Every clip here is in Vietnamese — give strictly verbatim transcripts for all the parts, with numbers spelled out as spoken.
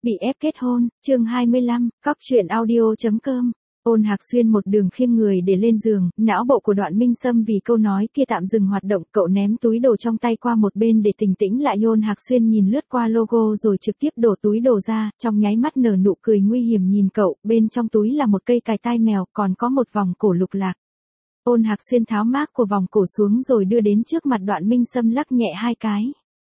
Bị ép kết hôn, chương hai mươi lăm, cóc truyện audio.com. Ôn Hạc Xuyên một đường khiêng người để lên giường, não bộ của Đoạn Minh Sâm vì câu nói kia tạm dừng hoạt động, cậu ném túi đồ trong tay qua một bên để bình tĩnh lại. Ôn Hạc Xuyên nhìn lướt qua logo rồi trực tiếp đổ túi đồ ra, trong nháy mắt nở nụ cười nguy hiểm nhìn cậu, bên trong túi là một cây cài tai mèo, còn có một vòng cổ lục lạc. Ôn Hạc Xuyên tháo mác của vòng cổ xuống rồi đưa đến trước mặt Đoạn Minh Sâm lắc nhẹ hai cái.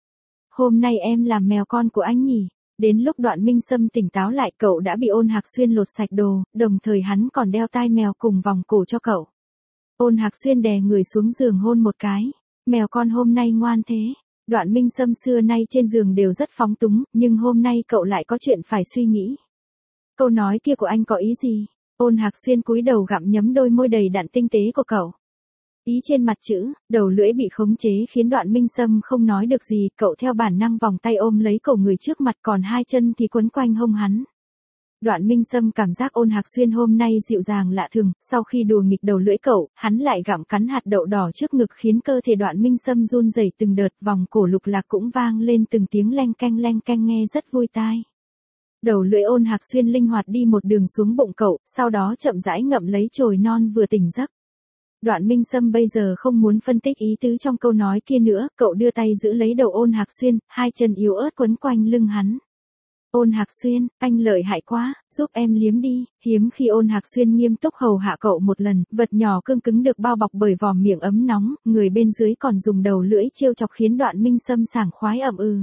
Hôm nay em làm mèo con của anh nhỉ? Đến lúc Đoạn Minh Sâm tỉnh táo lại, cậu đã bị Ôn Hạc Xuyên lột sạch đồ, đồng thời hắn còn đeo tai mèo cùng vòng cổ cho cậu. Ôn Hạc Xuyên đè người xuống giường hôn một cái. Mèo con hôm nay ngoan thế. Đoạn Minh Sâm xưa nay trên giường đều rất phóng túng, nhưng hôm nay cậu lại có chuyện phải suy nghĩ. Câu nói kia của anh có ý gì? Ôn Hạc Xuyên cúi đầu gặm nhấm đôi môi đầy đặn tinh tế của cậu. Ý trên mặt chữ, đầu lưỡi bị khống chế khiến Đoạn Minh Sâm không nói được gì, cậu theo bản năng vòng tay ôm lấy cổ người trước mặt, còn hai chân thì quấn quanh hông hắn. Đoạn Minh Sâm cảm giác Ôn Hạc Xuyên hôm nay dịu dàng lạ thường, sau khi đùa nghịch đầu lưỡi cậu, hắn lại gặm cắn hạt đậu đỏ trước ngực khiến cơ thể Đoạn Minh Sâm run rẩy từng đợt, vòng cổ lục lạc cũng vang lên từng tiếng leng keng leng keng nghe rất vui tai. Đầu lưỡi Ôn Hạc Xuyên linh hoạt đi một đường xuống bụng cậu, sau đó chậm rãi ngậm lấy chồi non vừa tỉnh giấc. Đoạn Minh Sâm bây giờ không muốn phân tích ý tứ trong câu nói kia nữa, cậu đưa tay giữ lấy đầu Ôn Hạc Xuyên, hai chân yếu ớt quấn quanh lưng hắn. Ôn Hạc Xuyên, anh lợi hại quá, giúp em liếm đi. Hiếm khi Ôn Hạc Xuyên nghiêm túc hầu hạ cậu một lần, vật nhỏ cương cứng được bao bọc bởi vòm miệng ấm nóng, người bên dưới còn dùng đầu lưỡi trêu chọc khiến Đoạn Minh Sâm sảng khoái ậm ừ.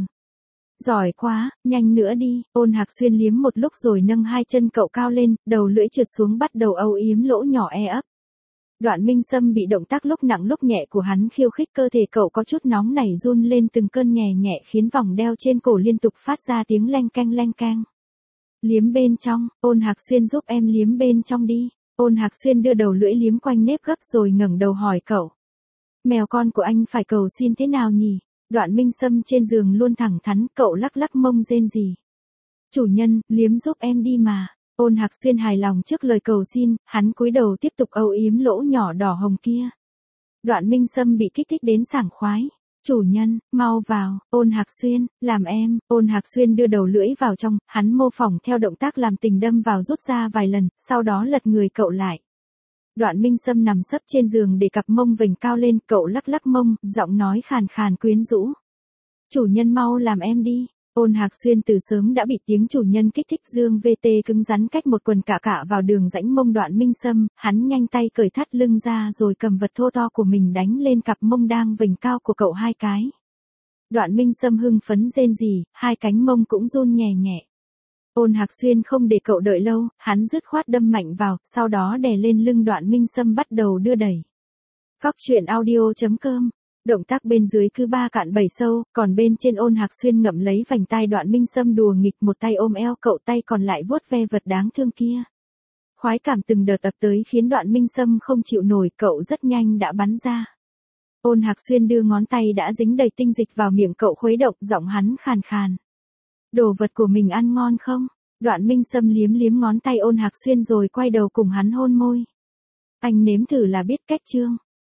Giỏi quá, nhanh nữa đi. Ôn Hạc Xuyên liếm một lúc rồi nâng hai chân cậu cao lên, đầu lưỡi trượt xuống bắt đầu âu yếm lỗ nhỏ e ấp. Đoạn Minh Sâm bị động tác lúc nặng lúc nhẹ của hắn khiêu khích, cơ thể cậu có chút nóng nảy run lên từng cơn nhẹ nhẹ khiến vòng đeo trên cổ liên tục phát ra tiếng leng keng leng keng. Liếm bên trong, Ôn Hạc Xuyên giúp em liếm bên trong đi. Ôn Hạc Xuyên đưa đầu lưỡi liếm quanh nếp gấp rồi ngẩng đầu hỏi cậu. Mèo con của anh phải cầu xin thế nào nhỉ? Đoạn Minh Sâm trên giường luôn thẳng thắn, cậu lắc lắc mông rên rỉ. Chủ nhân, liếm giúp em đi mà. Ôn Hạc Xuyên hài lòng trước lời cầu xin, hắn cúi đầu tiếp tục âu yếm lỗ nhỏ đỏ hồng kia. Đoạn Minh Sâm bị kích thích đến sảng khoái. Chủ nhân, mau vào. Ôn Hạc Xuyên, làm em. Ôn Hạc Xuyên đưa đầu lưỡi vào trong, hắn mô phỏng theo động tác làm tình đâm vào rút ra vài lần, sau đó lật người cậu lại. Đoạn Minh Sâm nằm sấp trên giường để cặp mông vểnh cao lên, cậu lắc lắc mông, giọng nói khàn khàn quyến rũ. Chủ nhân mau làm em đi. Ôn Hạc Xuyên từ sớm đã bị tiếng chủ nhân kích thích, dương vê tê cứng rắn cách một quần cạ cạ vào đường rãnh mông Đoạn Minh Sâm, hắn nhanh tay cởi thắt lưng ra rồi cầm vật thô to của mình đánh lên cặp mông đang vểnh cao của cậu hai cái. Đoạn Minh Sâm hưng phấn rên rỉ, hai cánh mông cũng run nhẹ nhẹ. Ôn Hạc Xuyên không để cậu đợi lâu, hắn dứt khoát đâm mạnh vào, sau đó đè lên lưng Đoạn Minh Sâm bắt đầu đưa đẩy. Cóc truyện audio.com. Động tác bên dưới cứ ba cạn bảy sâu, còn bên trên Ôn Hạc Xuyên ngậm lấy vành tai Đoạn Minh Sâm đùa nghịch, một tay ôm eo cậu, tay còn lại vuốt ve vật đáng thương kia. Khoái cảm từng đợt ập tới khiến Đoạn Minh Sâm không chịu nổi, cậu rất nhanh đã bắn ra. Ôn Hạc Xuyên đưa ngón tay đã dính đầy tinh dịch vào miệng cậu khuấy động, giọng hắn khàn khàn. Đồ vật của mình ăn ngon không? Đoạn Minh Sâm liếm liếm ngón tay Ôn Hạc Xuyên rồi quay đầu cùng hắn hôn môi. Anh nếm thử là biết cách chương.